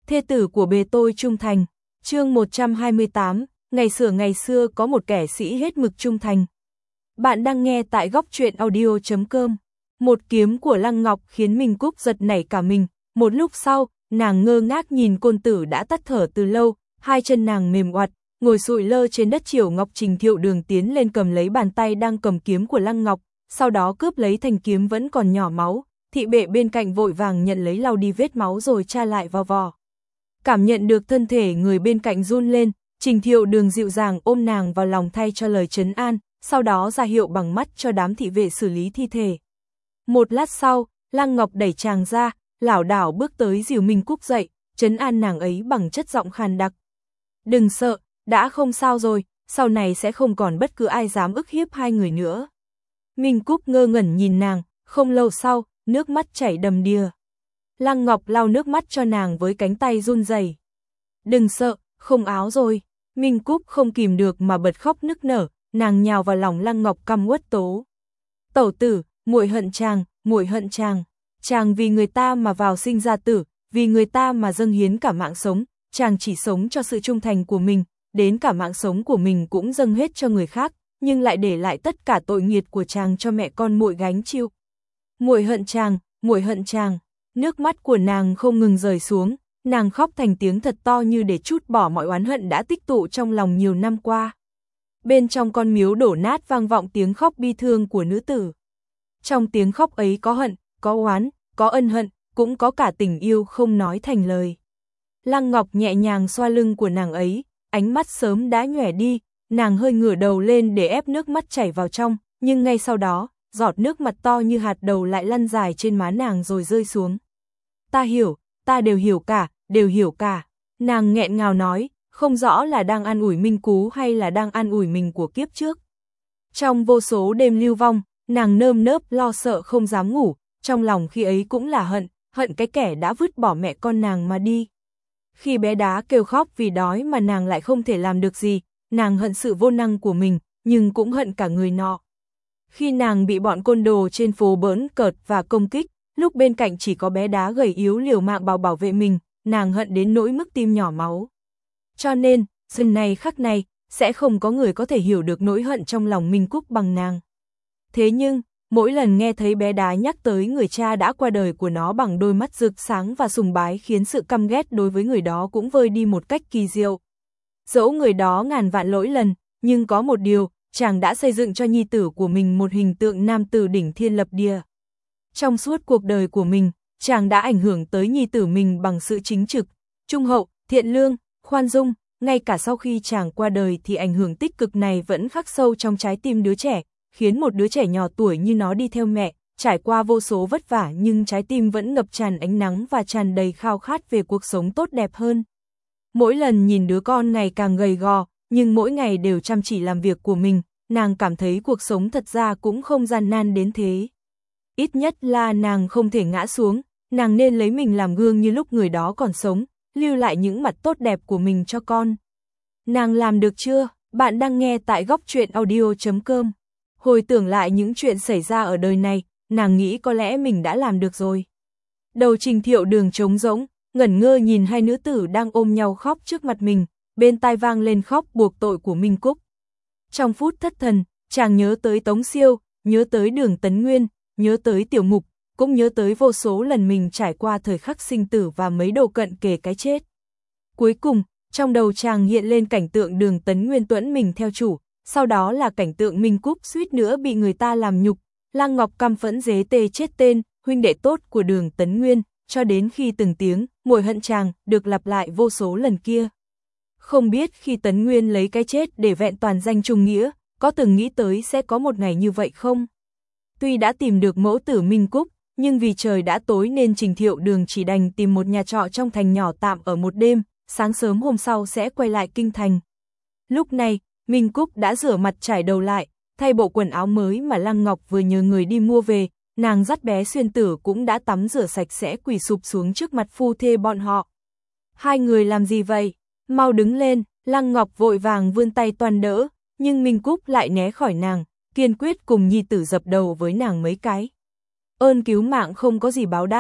thê tử của bề tôi trung thành. Chương 128, ngày xưa có một kẻ sĩ hết mực trung thành. Bạn đang nghe tại góc truyện audio.com. Một kiếm của Lăng Ngọc khiến Minh Cúc giật nảy cả mình, một lúc sau, nàng ngơ ngác nhìn côn tử đã tắt thở từ lâu, hai chân nàng mềm oặt, ngồi sụi lơ trên đất. Triểu Ngọc Trình Thiệu Đường tiến lên cầm lấy bàn tay đang cầm kiếm của Lăng Ngọc, sau đó cướp lấy thanh kiếm vẫn còn nhỏ máu, thị bệ bên cạnh vội vàng nhận lấy lau đi vết máu rồi tra lại vào vỏ. Cảm nhận được thân thể người bên cạnh run lên, Trình Thiệu Đường dịu dàng ôm nàng vào lòng thay cho lời trấn an, sau đó ra hiệu bằng mắt cho đám thị vệ xử lý thi thể. Một lát sau, Lăng Ngọc đẩy chàng ra, lảo đảo bước tới dìu Minh Cúc dậy, trấn an nàng ấy bằng chất giọng khàn đặc. Đừng sợ, đã không sao rồi, sau này sẽ không còn bất cứ ai dám ức hiếp hai người nữa. Minh Cúc ngơ ngẩn nhìn nàng, không lâu sau, nước mắt chảy đầm đìa. Lăng Ngọc lau nước mắt cho nàng với cánh tay run rẩy. Đừng sợ, không áo rồi. Minh Cúc không kìm được mà bật khóc nức nở, nàng nhào vào lòng Lăng Ngọc căm uất tố. Tẩu tử, muội hận chàng, muội hận chàng. Chàng vì người ta mà vào sinh ra tử, vì người ta mà dâng hiến cả mạng sống, chàng chỉ sống cho sự trung thành của mình, đến cả mạng sống của mình cũng dâng hết cho người khác, nhưng lại để lại tất cả tội nghiệt của chàng cho mẹ con muội gánh chịu. Muội hận chàng, muội hận chàng. Nước mắt của nàng không ngừng rơi xuống, nàng khóc thành tiếng thật to như để trút bỏ mọi oán hận đã tích tụ trong lòng nhiều năm qua. Bên trong con miếu đổ nát vang vọng tiếng khóc bi thương của nữ tử. Trong tiếng khóc ấy có hận, có oán, có ân hận, cũng có cả tình yêu không nói thành lời. Lăng Ngọc nhẹ nhàng xoa lưng của nàng ấy, ánh mắt sớm đã nhòe đi, nàng hơi ngửa đầu lên để ép nước mắt chảy vào trong, nhưng ngay sau đó, giọt nước mặt to như hạt đậu lại lăn dài trên má nàng rồi rơi xuống. Ta hiểu, ta đều hiểu cả. Nàng nghẹn ngào nói, không rõ là đang an ủi Minh Cú hay là đang an ủi mình của kiếp trước. Trong vô số đêm lưu vong, nàng nơm nớp lo sợ không dám ngủ, trong lòng khi ấy cũng là hận cái kẻ đã vứt bỏ mẹ con nàng mà đi. Khi bé Đá kêu khóc vì đói mà nàng lại không thể làm được gì, nàng hận sự vô năng của mình, nhưng cũng hận cả người nọ. Khi nàng bị bọn côn đồ trên phố bỡn cợt và công kích, lúc bên cạnh chỉ có bé Đá gầy yếu liều mạng bảo vệ mình, nàng hận đến nỗi mức tim nhỏ máu. Cho nên, giờ này khắc này, sẽ không có người có thể hiểu được nỗi hận trong lòng Minh Cúc bằng nàng. Thế nhưng, mỗi lần nghe thấy bé Đá nhắc tới người cha đã qua đời của nó bằng đôi mắt rực sáng và sùng bái khiến sự căm ghét đối với người đó cũng vơi đi một cách kỳ diệu. Dẫu người đó ngàn vạn lỗi lần, nhưng có một điều, chàng đã xây dựng cho nhi tử của mình một hình tượng nam tử đỉnh thiên lập địa. Trong suốt cuộc đời của mình, chàng đã ảnh hưởng tới nhi tử mình bằng sự chính trực, trung hậu, thiện lương, khoan dung, ngay cả sau khi chàng qua đời thì ảnh hưởng tích cực này vẫn khắc sâu trong trái tim đứa trẻ, khiến một đứa trẻ nhỏ tuổi như nó đi theo mẹ, trải qua vô số vất vả nhưng trái tim vẫn ngập tràn ánh nắng và tràn đầy khao khát về cuộc sống tốt đẹp hơn. Mỗi lần nhìn đứa con ngày càng gầy gò, nhưng mỗi ngày đều chăm chỉ làm việc của mình, nàng cảm thấy cuộc sống thật ra cũng không gian nan đến thế. Ít nhất là nàng không thể ngã xuống, nàng nên lấy mình làm gương như lúc người đó còn sống, lưu lại những mặt tốt đẹp của mình cho con. Nàng làm được chưa? Bạn đang nghe tại góc truyện audio.com. Hồi tưởng lại những chuyện xảy ra ở đời này, nàng nghĩ có lẽ mình đã làm được rồi. Đầu Trình Thiệu Đường trống rỗng, ngẩn ngơ nhìn hai nữ tử đang ôm nhau khóc trước mặt mình, bên tai vang lên khóc buộc tội của Minh Cúc. Trong phút thất thần, chàng nhớ tới Tống Siêu, nhớ tới Đường Tấn Nguyên, nhớ tới Tiểu Mục, cũng nhớ tới vô số lần mình trải qua thời khắc sinh tử và mấy độ cận kề cái chết. Cuối cùng, trong đầu chàng hiện lên cảnh tượng Đường Tấn Nguyên tuẫn mình theo chủ, sau đó là cảnh tượng Minh Cúc suýt nữa bị người ta làm nhục, Lăng Ngọc căm phẫn dế tê chết tên, huynh đệ tốt của Đường Tấn Nguyên, cho đến khi từng tiếng, muội hận chàng, được lặp lại vô số lần kia. Không biết khi Tấn Nguyên lấy cái chết để vẹn toàn danh trung nghĩa, có từng nghĩ tới sẽ có một ngày như vậy không? Tuy đã tìm được mẫu tử Minh Cúc, nhưng vì trời đã tối nên Trình Thiệu Đường chỉ đành tìm một nhà trọ trong thành nhỏ tạm ở một đêm, sáng sớm hôm sau sẽ quay lại kinh thành. Lúc này, Minh Cúc đã rửa mặt trải đầu lại, thay bộ quần áo mới mà Lăng Ngọc vừa nhờ người đi mua về, nàng dắt bé Xuyên Tử cũng đã tắm rửa sạch sẽ quỳ sụp xuống trước mặt phu thê bọn họ. Hai người làm gì vậy? Mau đứng lên, Lăng Ngọc vội vàng vươn tay toan đỡ, nhưng Minh Cúc lại né khỏi nàng, kiên quyết cùng nhi tử dập đầu với nàng mấy cái. Ơn cứu mạng không có gì báo đáp,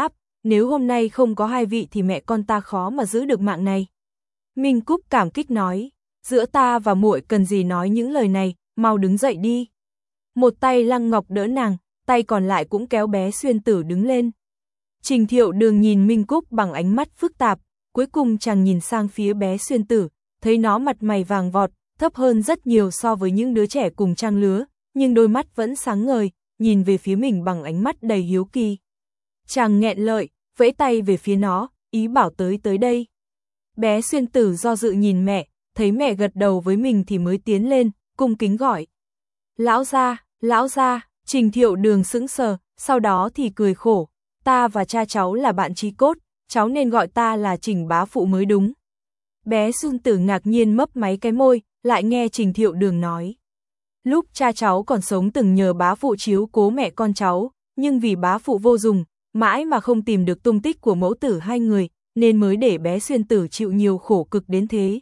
nếu hôm nay không có hai vị thì mẹ con ta khó mà giữ được mạng này. Minh Cúc cảm kích nói, giữa ta và muội cần gì nói những lời này, mau đứng dậy đi. Một tay Lăng Ngọc đỡ nàng, tay còn lại cũng kéo bé Xuyên Tử đứng lên. Trình Thiệu Đường nhìn Minh Cúc bằng ánh mắt phức tạp, cuối cùng chàng nhìn sang phía bé Xuyên Tử, thấy nó mặt mày vàng vọt, thấp hơn rất nhiều so với những đứa trẻ cùng trang lứa, nhưng đôi mắt vẫn sáng ngời, nhìn về phía mình bằng ánh mắt đầy hiếu kỳ. Chàng nghẹn lợi, vẫy tay về phía nó, ý bảo tới đây. Bé Xuyên Tử do dự nhìn mẹ, thấy mẹ gật đầu với mình thì mới tiến lên, cung kính gọi. Lão gia, Trình Thiệu Đường sững sờ, sau đó thì cười khổ, ta và cha cháu là bạn chí cốt, cháu nên gọi ta là Trình bá phụ mới đúng. Bé Xuyên Tử ngạc nhiên mấp máy cái môi, lại nghe Trình Thiệu Đường nói. Lúc cha cháu còn sống từng nhờ bá phụ chiếu cố mẹ con cháu, nhưng vì bá phụ vô dụng, mãi mà không tìm được tung tích của mẫu tử hai người, nên mới để bé Xuyên Tử chịu nhiều khổ cực đến thế.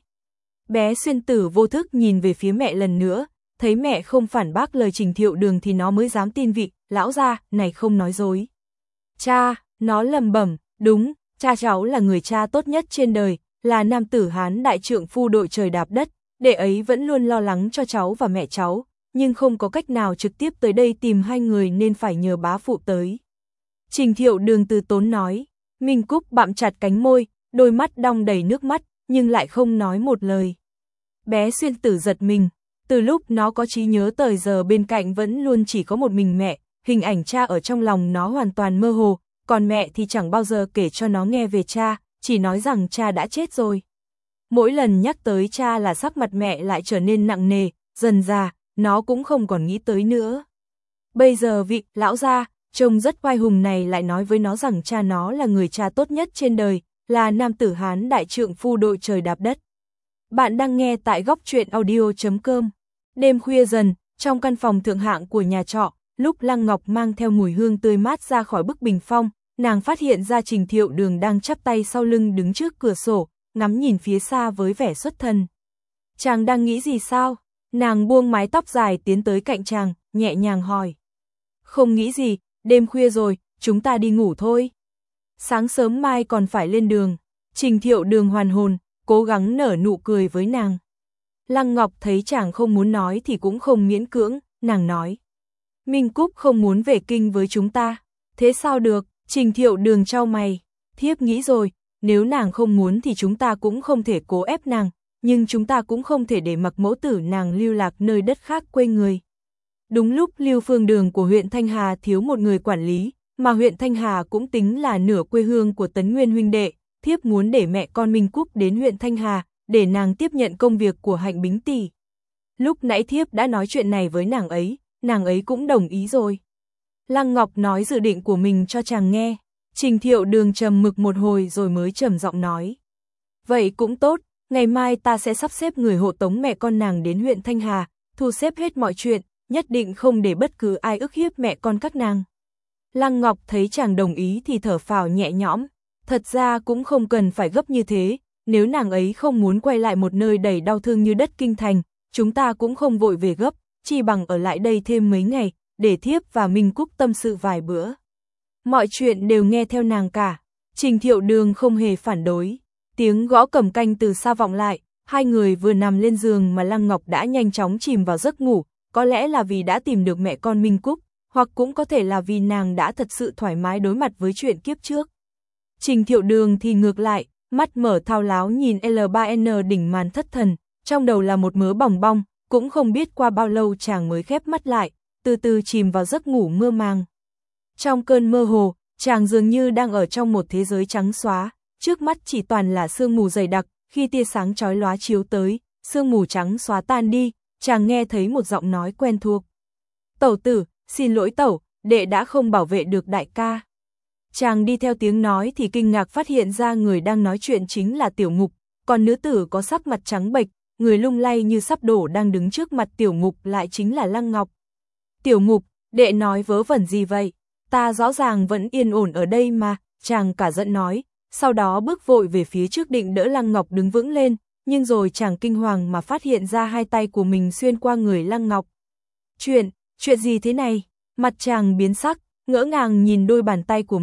Bé Xuyên Tử vô thức nhìn về phía mẹ lần nữa, thấy mẹ không phản bác lời Trình Thiệu Đường thì nó mới dám tin vị, lão gia, này không nói dối. Cha, nó lẩm bẩm, đúng, cha cháu là người cha tốt nhất trên đời, là nam tử Hán đại trượng phu đội trời đạp đất, đệ ấy vẫn luôn lo lắng cho cháu và mẹ cháu, nhưng không có cách nào trực tiếp tới đây tìm hai người nên phải nhờ bá phụ tới. Trình Thiệu Đường từ tốn nói, Minh Cúc bặm chặt cánh môi, đôi mắt đong đầy nước mắt, nhưng lại không nói một lời. Bé Xuyên Tử giật mình, từ lúc nó có trí nhớ tới giờ bên cạnh vẫn luôn chỉ có một mình mẹ, hình ảnh cha ở trong lòng nó hoàn toàn mơ hồ, còn mẹ thì chẳng bao giờ kể cho nó nghe về cha, chỉ nói rằng cha đã chết rồi. Mỗi lần nhắc tới cha là sắc mặt mẹ lại trở nên nặng nề, dần dà, nó cũng không còn nghĩ tới nữa. Bây giờ vị lão gia, trông rất oai hùng này lại nói với nó rằng cha nó là người cha tốt nhất trên đời, là nam tử Hán đại trượng phu đội trời đạp đất. Bạn đang nghe tại góc truyện audio.com. Đêm khuya dần, trong căn phòng thượng hạng của nhà trọ, lúc Lăng Ngọc mang theo mùi hương tươi mát ra khỏi bức bình phong, nàng phát hiện ra Trình Thiệu Đường đang chắp tay sau lưng đứng trước cửa sổ, ngắm nhìn phía xa với vẻ xuất thần. Chàng đang nghĩ gì sao? Nàng buông mái tóc dài tiến tới cạnh chàng, nhẹ nhàng hỏi. Không nghĩ gì, đêm khuya rồi, chúng ta đi ngủ thôi. Sáng sớm mai còn phải lên đường. Trình Thiệu Đường hoàn hồn, cố gắng nở nụ cười với nàng. Lăng Ngọc thấy chàng không muốn nói thì cũng không miễn cưỡng, nàng nói. Minh Cúc không muốn về kinh với chúng ta. Thế sao được? Trình Thiệu Đường chau mày. Thiếp nghĩ rồi, nếu nàng không muốn thì chúng ta cũng không thể cố ép nàng, nhưng chúng ta cũng không thể để mặc mẫu tử nàng lưu lạc nơi đất khác quê người. Đúng lúc Lưu Phương Đường của huyện Thanh Hà thiếu một người quản lý, mà huyện Thanh Hà cũng tính là nửa quê hương của Tấn Nguyên huynh đệ, thiếp muốn để mẹ con Minh Cúc đến huyện Thanh Hà, để nàng tiếp nhận công việc của Hạnh Bính tỷ. Lúc nãy thiếp đã nói chuyện này với nàng ấy cũng đồng ý rồi. Lăng Ngọc nói dự định của mình cho chàng nghe. Trình Thiệu Đường trầm mực một hồi rồi mới trầm giọng nói. Vậy cũng tốt, ngày mai ta sẽ sắp xếp người hộ tống mẹ con nàng đến huyện Thanh Hà, thu xếp hết mọi chuyện, nhất định không để bất cứ ai ức hiếp mẹ con các nàng. Lăng Ngọc thấy chàng đồng ý thì thở phào nhẹ nhõm, thật ra cũng không cần phải gấp như thế, nếu nàng ấy không muốn quay lại một nơi đầy đau thương như đất kinh thành, chúng ta cũng không vội về gấp, chỉ bằng ở lại đây thêm mấy ngày, để thiếp và Minh Cúc tâm sự vài bữa. Mọi chuyện đều nghe theo nàng cả. Trình Thiệu Đường không hề phản đối. Tiếng gõ cẩm canh từ xa vọng lại, hai người vừa nằm lên giường mà Lăng Ngọc đã nhanh chóng chìm vào giấc ngủ, có lẽ là vì đã tìm được mẹ con Minh Cúc, hoặc cũng có thể là vì nàng đã thật sự thoải mái đối mặt với chuyện kiếp trước. Trình Thiệu Đường thì ngược lại, mắt mở thao láo nhìn L3N đỉnh màn thất thần, trong đầu là một mớ bòng bong, cũng không biết qua bao lâu chàng mới khép mắt lại, từ từ chìm vào giấc ngủ mơ màng. Trong cơn mơ hồ, chàng dường như đang ở trong một thế giới trắng xóa, trước mắt chỉ toàn là sương mù dày đặc, khi tia sáng chói lóa chiếu tới, sương mù trắng xóa tan đi, chàng nghe thấy một giọng nói quen thuộc. Tẩu tử, xin lỗi tẩu, đệ đã không bảo vệ được đại ca. Chàng đi theo tiếng nói thì kinh ngạc phát hiện ra người đang nói chuyện chính là Tiểu Ngục, còn nữ tử có sắc mặt trắng bệch, người lung lay như sắp đổ đang đứng trước mặt Tiểu Ngục lại chính là Lăng Ngọc. Tiểu Ngục, đệ nói vớ vẩn gì vậy? Ta rõ ràng vẫn yên ổn ở đây mà, chàng cả giận nói, sau đó bước vội về phía trước định đỡ Lăng Ngọc đứng vững lên, nhưng rồi chàng kinh hoàng mà phát hiện ra hai tay của mình xuyên qua người Lăng Ngọc. Chuyện gì thế này? Mặt chàng biến sắc, ngỡ ngàng nhìn đôi bàn tay của mình,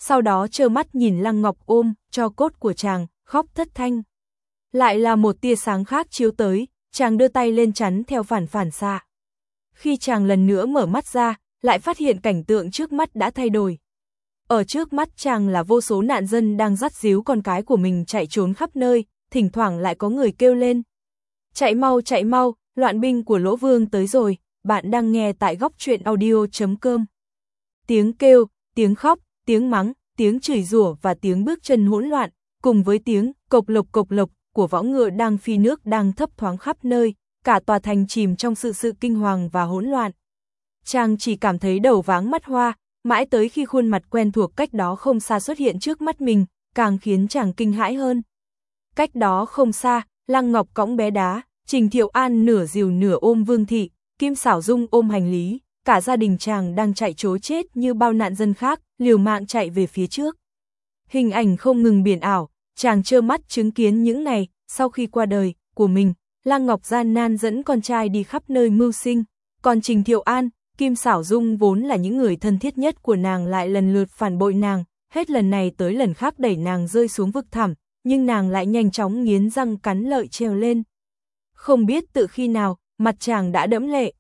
sau đó trơ mắt nhìn Lăng Ngọc ôm cho cốt của chàng, khóc thất thanh. Lại là một tia sáng khác chiếu tới, chàng đưa tay lên chắn theo phản xạ. Khi chàng lần nữa mở mắt ra, lại phát hiện cảnh tượng trước mắt đã thay đổi. Ở trước mắt chàng là vô số nạn dân đang dắt díu con cái của mình chạy trốn khắp nơi, thỉnh thoảng lại có người kêu lên. Chạy mau, loạn binh của Lỗ Vương tới rồi, bạn đang nghe tại Góc Truyện Audio.com. Tiếng kêu, tiếng khóc, tiếng mắng, tiếng chửi rủa và tiếng bước chân hỗn loạn, cùng với tiếng cộc lộc của võ ngựa đang phi nước đang thấp thoáng khắp nơi, cả tòa thành chìm trong sự kinh hoàng và hỗn loạn. Chàng chỉ cảm thấy đầu váng mắt hoa, mãi tới khi khuôn mặt quen thuộc cách đó không xa xuất hiện trước mắt mình, càng khiến chàng kinh hãi hơn. Cách đó không xa, Lăng Ngọc cõng bé đá, Trình Thiệu An nửa dìu nửa ôm Vương Thị, Kim Xảo Dung ôm hành lý, cả gia đình chàng đang chạy trối chết như bao nạn dân khác, liều mạng chạy về phía trước. Hình ảnh không ngừng biển ảo, chàng trơ mắt chứng kiến những ngày, sau khi qua đời của mình, Lăng Ngọc gian nan dẫn con trai đi khắp nơi mưu sinh, còn Trình Thiệu An, Kim Xảo Dung vốn là những người thân thiết nhất của nàng lại lần lượt phản bội nàng, hết lần này tới lần khác đẩy nàng rơi xuống vực thẳm, nhưng nàng lại nhanh chóng nghiến răng cắn lợi trèo lên. Không biết từ khi nào, mặt chàng đã đẫm lệ.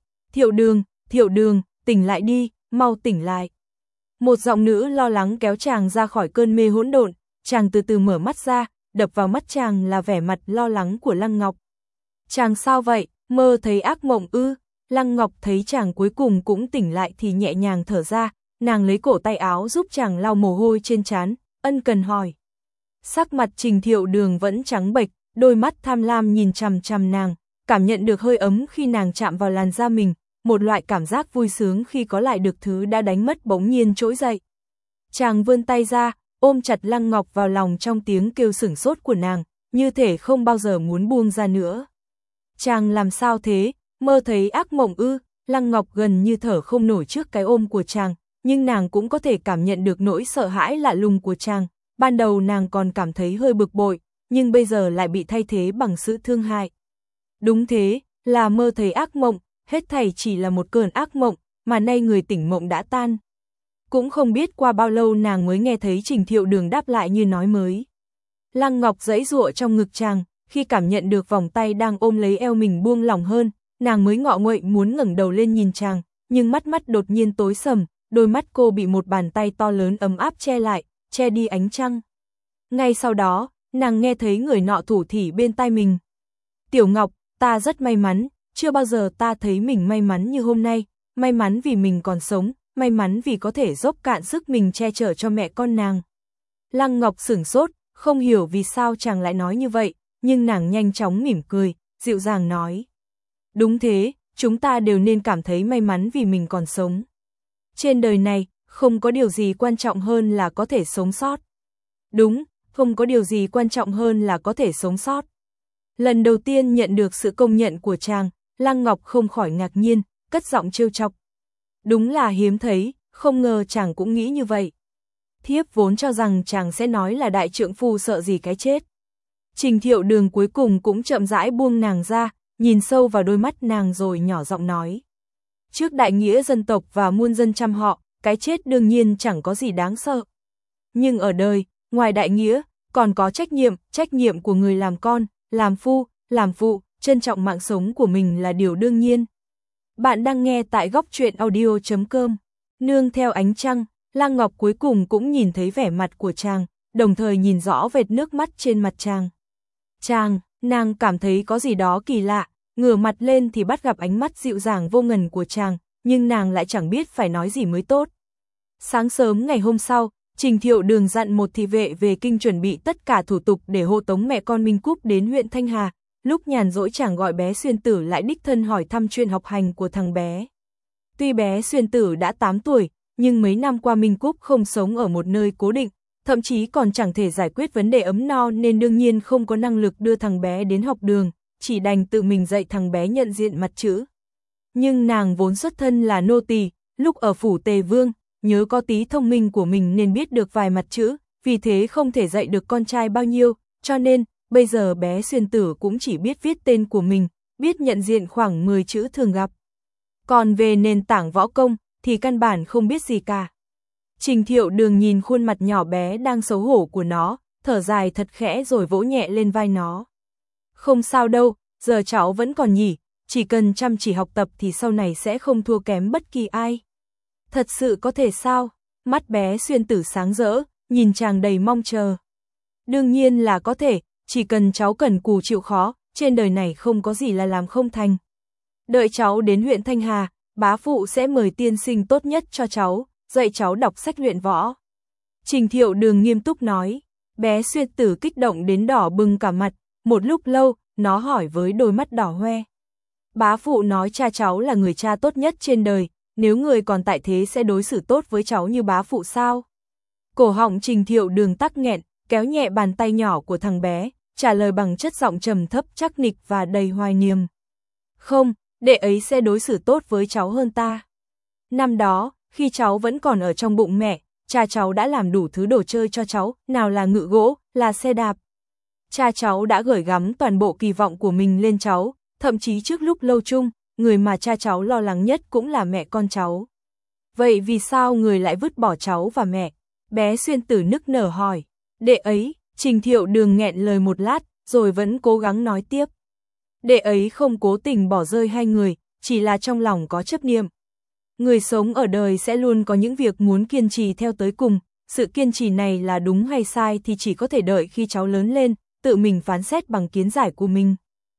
Thiệu Đường, tỉnh lại đi, mau tỉnh lại. Một giọng nữ lo lắng kéo chàng ra khỏi cơn mê hỗn độn, chàng từ từ mở mắt ra, đập vào mắt chàng là vẻ mặt lo lắng của Lăng Ngọc. Chàng sao vậy, mơ thấy ác mộng ư? Lăng Ngọc thấy chàng cuối cùng cũng tỉnh lại thì nhẹ nhàng thở ra, nàng lấy cổ tay áo giúp chàng lau mồ hôi trên trán, ân cần hỏi. Sắc mặt Trình Thiệu Đường vẫn trắng bệch, đôi mắt tham lam nhìn chằm chằm nàng, cảm nhận được hơi ấm khi nàng chạm vào làn da mình, một loại cảm giác vui sướng khi có lại được thứ đã đánh mất bỗng nhiên trỗi dậy. Chàng vươn tay ra, ôm chặt Lăng Ngọc vào lòng trong tiếng kêu sửng sốt của nàng, như thể không bao giờ muốn buông ra nữa. Chàng làm sao thế, mơ thấy ác mộng ư? Lăng Ngọc gần như thở không nổi trước cái ôm của chàng, nhưng nàng cũng có thể cảm nhận được nỗi sợ hãi lạ lùng của chàng. Ban đầu nàng còn cảm thấy hơi bực bội, nhưng bây giờ lại bị thay thế bằng sự thương hại. Đúng thế, là mơ thấy ác mộng, hết thảy chỉ là một cơn ác mộng, mà nay người tỉnh mộng đã tan. Cũng không biết qua bao lâu nàng mới nghe thấy Trình Thiệu Đường đáp lại như nói mới. Lăng Ngọc giãy giụa trong ngực chàng, khi cảm nhận được vòng tay đang ôm lấy eo mình buông lỏng hơn, nàng mới ngọ nguậy muốn ngẩng đầu lên nhìn chàng, nhưng mắt đột nhiên tối sầm, đôi mắt cô bị một bàn tay to lớn ấm áp che lại, che đi ánh trăng. Ngay sau đó, nàng nghe thấy người nọ thủ thỉ bên tai mình. Tiểu Ngọc, ta rất may mắn, chưa bao giờ ta thấy mình may mắn như hôm nay, may mắn vì mình còn sống, may mắn vì có thể dốc cạn sức mình che chở cho mẹ con nàng. Lăng Ngọc sửng sốt, không hiểu vì sao chàng lại nói như vậy, nhưng nàng nhanh chóng mỉm cười, dịu dàng nói. Đúng thế, chúng ta đều nên cảm thấy may mắn vì mình còn sống. Trên đời này, không có điều gì quan trọng hơn là có thể sống sót. Đúng, không có điều gì quan trọng hơn là có thể sống sót. Lần đầu tiên nhận được sự công nhận của chàng, Lăng Ngọc không khỏi ngạc nhiên, cất giọng trêu chọc. Đúng là hiếm thấy, không ngờ chàng cũng nghĩ như vậy. Thiếp vốn cho rằng chàng sẽ nói là đại trượng phu sợ gì cái chết. Trình Thiệu Đường cuối cùng cũng chậm rãi buông nàng ra, nhìn sâu vào đôi mắt nàng rồi nhỏ giọng nói. Trước đại nghĩa dân tộc và muôn dân trăm họ, cái chết đương nhiên chẳng có gì đáng sợ. Nhưng ở đời, ngoài đại nghĩa, còn có trách nhiệm của người làm con, làm phu, làm phụ, trân trọng mạng sống của mình là điều đương nhiên. Bạn đang nghe tại Góc Truyện Audio.com. Nương theo ánh trăng, Lăng Ngọc cuối cùng cũng nhìn thấy vẻ mặt của chàng, đồng thời nhìn rõ vệt nước mắt trên mặt chàng. Nàng cảm thấy có gì đó kỳ lạ, ngửa mặt lên thì bắt gặp ánh mắt dịu dàng vô ngần của chàng, nhưng nàng lại chẳng biết phải nói gì mới tốt. Sáng sớm ngày hôm sau, Trình Thiệu Đường dặn một thị vệ về kinh chuẩn bị tất cả thủ tục để hộ tống mẹ con Minh Cúc đến huyện Thanh Hà. Lúc nhàn rỗi chàng gọi bé Xuyên Tử lại đích thân hỏi thăm chuyện học hành của thằng bé. Tuy bé Xuyên Tử đã 8 tuổi, nhưng mấy năm qua Minh Cúc không sống ở một nơi cố định, thậm chí còn chẳng thể giải quyết vấn đề ấm no nên đương nhiên không có năng lực đưa thằng bé đến học đường, chỉ đành tự mình dạy thằng bé nhận diện mặt chữ. Nhưng nàng vốn xuất thân là nô tỳ, lúc ở phủ Tề Vương, nhớ có tí thông minh của mình nên biết được vài mặt chữ, vì thế không thể dạy được con trai bao nhiêu, cho nên bây giờ bé Xuyên Tử cũng chỉ biết viết tên của mình, biết nhận diện khoảng 10 chữ thường gặp. Còn về nền tảng võ công thì căn bản không biết gì cả. Trình Thiệu Đường nhìn khuôn mặt nhỏ bé đang xấu hổ của nó, thở dài thật khẽ rồi vỗ nhẹ lên vai nó. Không sao đâu, giờ cháu vẫn còn nhỉ, chỉ cần chăm chỉ học tập thì sau này sẽ không thua kém bất kỳ ai. Thật sự có thể sao? Mắt bé Xuyên Tử sáng rỡ, nhìn chàng đầy mong chờ. Đương nhiên là có thể, chỉ cần cháu cần cù chịu khó, trên đời này không có gì là làm không thành. Đợi cháu đến huyện Thanh Hà, bá phụ sẽ mời tiên sinh tốt nhất cho cháu, dạy cháu đọc sách luyện võ. Trình Thiệu Đường nghiêm túc nói, bé Xuyên Tử kích động đến đỏ bừng cả mặt, một lúc lâu, nó hỏi với đôi mắt đỏ hoe. Bá phụ nói cha cháu là người cha tốt nhất trên đời, nếu người còn tại thế sẽ đối xử tốt với cháu như bá phụ sao? Cổ họng Trình Thiệu Đường tắc nghẹn, kéo nhẹ bàn tay nhỏ của thằng bé, trả lời bằng chất giọng trầm thấp chắc nịch và đầy hoài niềm. Không, đệ ấy sẽ đối xử tốt với cháu hơn ta. Năm đó, khi cháu vẫn còn ở trong bụng mẹ, cha cháu đã làm đủ thứ đồ chơi cho cháu, nào là ngựa gỗ, là xe đạp. Cha cháu đã gửi gắm toàn bộ kỳ vọng của mình lên cháu, thậm chí trước lúc lâu chung, người mà cha cháu lo lắng nhất cũng là mẹ con cháu. Vậy vì sao người lại vứt bỏ cháu và mẹ? Bé Xuyên Tử nức nở hỏi. Đệ ấy, Trình Thiệu Đường nghẹn lời một lát, rồi vẫn cố gắng nói tiếp. Đệ ấy không cố tình bỏ rơi hai người, chỉ là trong lòng có chấp niệm. Người sống ở đời sẽ luôn có những việc muốn kiên trì theo tới cùng, sự kiên trì này là đúng hay sai thì chỉ có thể đợi khi cháu lớn lên, tự mình phán xét bằng kiến giải của mình.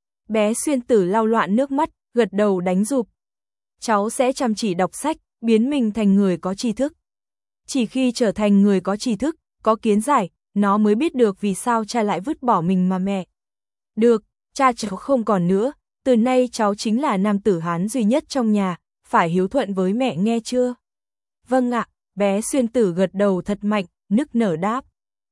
Bé Xuyên Tử lau loạn nước mắt, gật đầu đánh giục. Cháu sẽ chăm chỉ đọc sách, biến mình thành người có tri thức. Chỉ khi trở thành người có tri thức, có kiến giải, nó mới biết được vì sao cha lại vứt bỏ mình mà mẹ. Được, cha cháu không còn nữa, từ nay cháu chính là nam tử Hán duy nhất trong nhà, phải hiếu thuận với mẹ nghe chưa? Vâng ạ, bé Xuyên Tử gật đầu thật mạnh, nức nở đáp.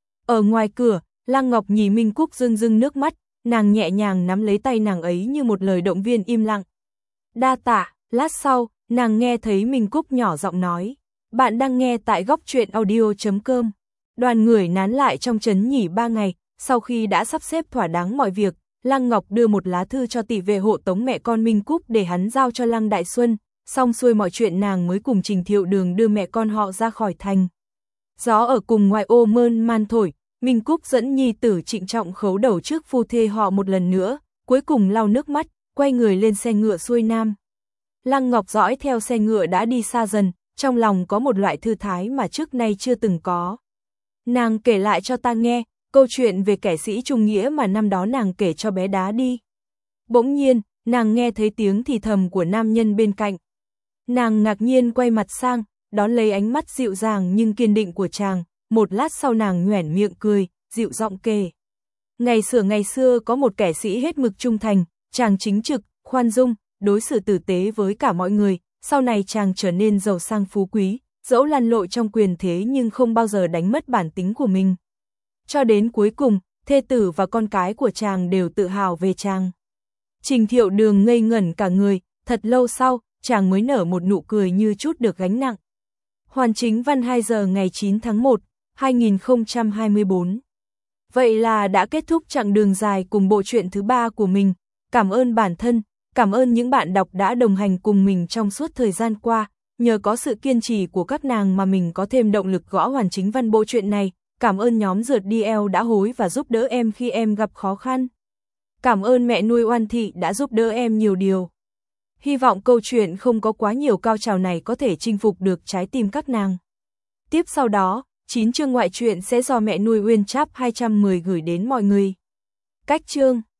Ở ngoài cửa, Lăng Ngọc Nhì Minh Cúc rưng rưng nước mắt, nàng nhẹ nhàng nắm lấy tay nàng ấy như một lời động viên im lặng. Đa tạ, lát sau, nàng nghe thấy Minh Cúc nhỏ giọng nói. Bạn đang nghe tại góc truyện audio.com. Đoàn người nán lại trong trấn Nhỉ 3 ngày, sau khi đã sắp xếp thỏa đáng mọi việc, Lăng Ngọc đưa một lá thư cho tỷ vệ hộ tống mẹ con Minh Cúc để hắn giao cho Lăng Đại Xuân, xong xuôi mọi chuyện nàng mới cùng Trình Thiệu Đường đưa mẹ con họ ra khỏi thành. Gió ở cùng ngoại ô mơn man thổi, Minh Cúc dẫn nhi tử trịnh trọng khấu đầu trước phu thê họ một lần nữa, cuối cùng lau nước mắt, quay người lên xe ngựa xuôi nam. Lăng Ngọc dõi theo xe ngựa đã đi xa dần, trong lòng có một loại thư thái mà trước nay chưa từng có. Nàng kể lại cho ta nghe, câu chuyện về kẻ sĩ trung nghĩa mà năm đó nàng kể cho bé Đá đi. Bỗng nhiên, nàng nghe thấy tiếng thì thầm của nam nhân bên cạnh. Nàng ngạc nhiên quay mặt sang, đón lấy ánh mắt dịu dàng nhưng kiên định của chàng, một lát sau nàng nhoẻn miệng cười, dịu giọng kể. Ngày xưa có một kẻ sĩ hết mực trung thành, chàng chính trực, khoan dung, đối xử tử tế với cả mọi người, sau này chàng trở nên giàu sang phú quý, dẫu lăn lội trong quyền thế nhưng không bao giờ đánh mất bản tính của mình. Cho đến cuối cùng, thê tử và con cái của chàng đều tự hào về chàng. Trình Thiệu Đường ngây ngẩn cả người, thật lâu sau, chàng mới nở một nụ cười như chút được gánh nặng. Hoàn chính văn 2 giờ ngày 9 tháng 1, 2024. Vậy là đã kết thúc chặng đường dài cùng bộ truyện thứ 3 của mình. Cảm ơn bản thân, cảm ơn những bạn đọc đã đồng hành cùng mình trong suốt thời gian qua. Nhờ có sự kiên trì của các nàng mà mình có thêm động lực gõ hoàn chính văn bộ truyện này. Cảm ơn nhóm Rượt DL đã hối và giúp đỡ em khi em gặp khó khăn. Cảm ơn mẹ nuôi Oan Thị đã giúp đỡ em nhiều điều. Hy vọng câu chuyện không có quá nhiều cao trào này có thể chinh phục được trái tim các nàng. Tiếp sau đó, 9 chương ngoại truyện sẽ do mẹ nuôi Uyên Chap 210 gửi đến mọi người. Cách chương